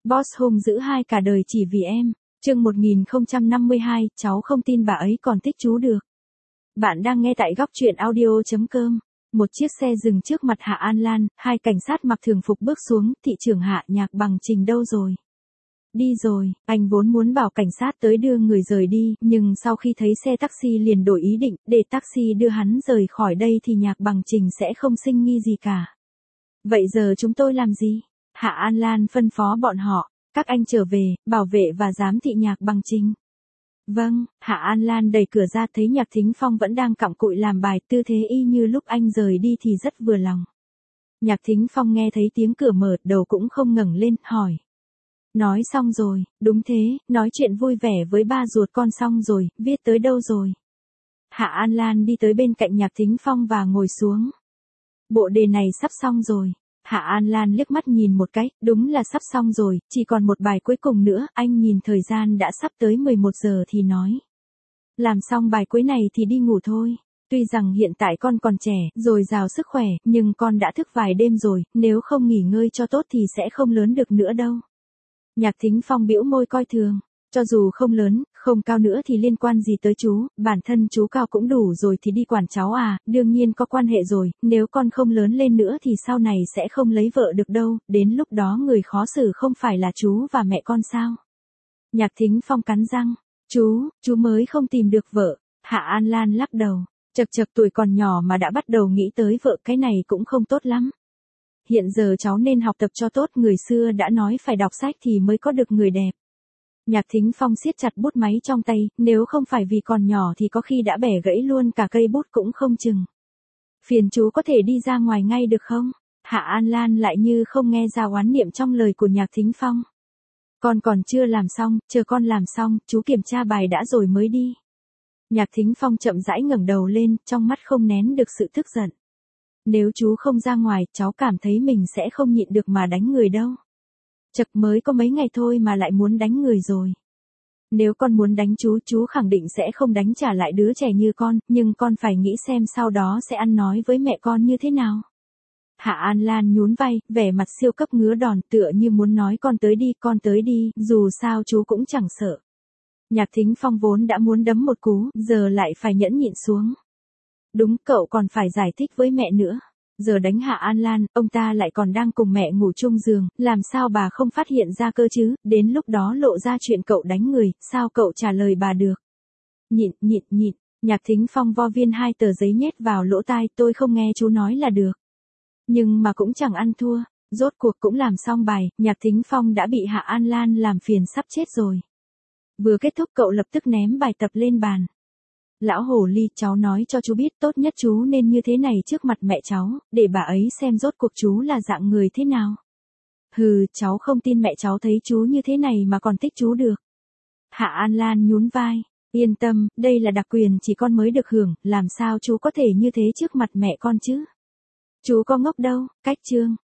Boss hung dữ hai cả đời chỉ vì em. Chương 1052, cháu không tin bà ấy còn thích chú được. Bạn đang nghe tại góc truyện audio.com. Một chiếc xe dừng trước mặt Hạ An Lan, hai cảnh sát mặc thường phục bước xuống, thị trưởng Hạ, Nhạc Bằng Trình đâu rồi? Đi rồi, anh vốn muốn bảo cảnh sát tới đưa người rời đi, nhưng sau khi thấy xe taxi liền đổi ý định, để taxi đưa hắn rời khỏi đây thì Nhạc Bằng Trình sẽ không sinh nghi gì cả. Vậy giờ chúng tôi làm gì? Hạ An Lan phân phó bọn họ, các anh trở về, bảo vệ và giám thị Nhạc Bằng Trình. Vâng, Hạ An Lan đẩy cửa ra thấy Nhạc Thính Phong vẫn đang cặm cụi làm bài, tư thế y như lúc anh rời đi thì rất vừa lòng. Nhạc Thính Phong nghe thấy tiếng cửa mở, đầu cũng không ngẩng lên, hỏi. Nói xong rồi, đúng thế, nói chuyện vui vẻ với ba ruột con xong rồi, viết tới đâu rồi? Hạ An Lan đi tới bên cạnh Nhạc Thính Phong và ngồi xuống. Bộ đề này sắp xong rồi. Hạ An Lan liếc mắt nhìn một cái, đúng là sắp xong rồi, chỉ còn một bài cuối cùng nữa, anh nhìn thời gian đã sắp tới 11 giờ thì nói. Làm xong bài cuối này thì đi ngủ thôi. Tuy rằng hiện tại con còn trẻ, dồi dào sức khỏe, nhưng con đã thức vài đêm rồi, nếu không nghỉ ngơi cho tốt thì sẽ không lớn được nữa đâu. Nhạc Thính Phong bĩu môi coi thường. Cho dù không lớn, không cao nữa thì liên quan gì tới chú, bản thân chú cao cũng đủ rồi thì đi quản cháu à, đương nhiên có quan hệ rồi, nếu con không lớn lên nữa thì sau này sẽ không lấy vợ được đâu, đến lúc đó người khó xử không phải là chú và mẹ con sao. Nhạc Thính Phong cắn răng, chú mới không tìm được vợ. Hạ An Lan lắc đầu, chật tuổi còn nhỏ mà đã bắt đầu nghĩ tới vợ, cái này cũng không tốt lắm. Hiện giờ cháu nên học tập cho tốt, người xưa đã nói phải đọc sách thì mới có được người đẹp. Nhạc Thính Phong siết chặt bút máy trong tay, nếu không phải vì còn nhỏ thì có khi đã bẻ gãy luôn cả cây bút cũng không chừng. Phiền chú có thể đi ra ngoài ngay được không? Hạ An Lan lại như không nghe ra oán niệm trong lời của Nhạc Thính Phong. Con còn chưa làm xong, chờ con làm xong, chú kiểm tra bài đã rồi mới đi. Nhạc Thính Phong chậm rãi ngẩng đầu lên, trong mắt không nén được sự tức giận. Nếu chú không ra ngoài, cháu cảm thấy mình sẽ không nhịn được mà đánh người đâu. Chật, mới có mấy ngày thôi mà lại muốn đánh người rồi. Nếu con muốn đánh chú khẳng định sẽ không đánh trả lại đứa trẻ như con, nhưng con phải nghĩ xem sau đó sẽ ăn nói với mẹ con như thế nào. Hạ An Lan nhún vai, vẻ mặt siêu cấp ngứa đòn, tựa như muốn nói con tới đi, dù sao chú cũng chẳng sợ. Nhạc Thính Phong vốn đã muốn đấm một cú, giờ lại phải nhẫn nhịn xuống. Đúng, cậu còn phải giải thích với mẹ nữa. Giờ đánh Hạ An Lan, ông ta lại còn đang cùng mẹ ngủ chung giường, làm sao bà không phát hiện ra cơ chứ, đến lúc đó lộ ra chuyện cậu đánh người, sao cậu trả lời bà được? Nhịn, Nhạc Thính Phong vo viên 2 tờ giấy nhét vào lỗ tai, tôi không nghe chú nói là được. Nhưng mà cũng chẳng ăn thua, rốt cuộc cũng làm xong bài, Nhạc Thính Phong đã bị Hạ An Lan làm phiền sắp chết rồi. Vừa kết thúc cậu lập tức ném bài tập lên bàn. Lão hồ ly, cháu nói cho chú biết, tốt nhất chú nên như thế này trước mặt mẹ cháu, để bà ấy xem rốt cuộc chú là dạng người thế nào. Hừ, cháu không tin mẹ cháu thấy chú như thế này mà còn thích chú được. Hạ An Lan nhún vai, yên tâm, đây là đặc quyền chỉ con mới được hưởng, làm sao chú có thể như thế trước mặt mẹ con chứ. Chú có ngốc đâu, cách chương.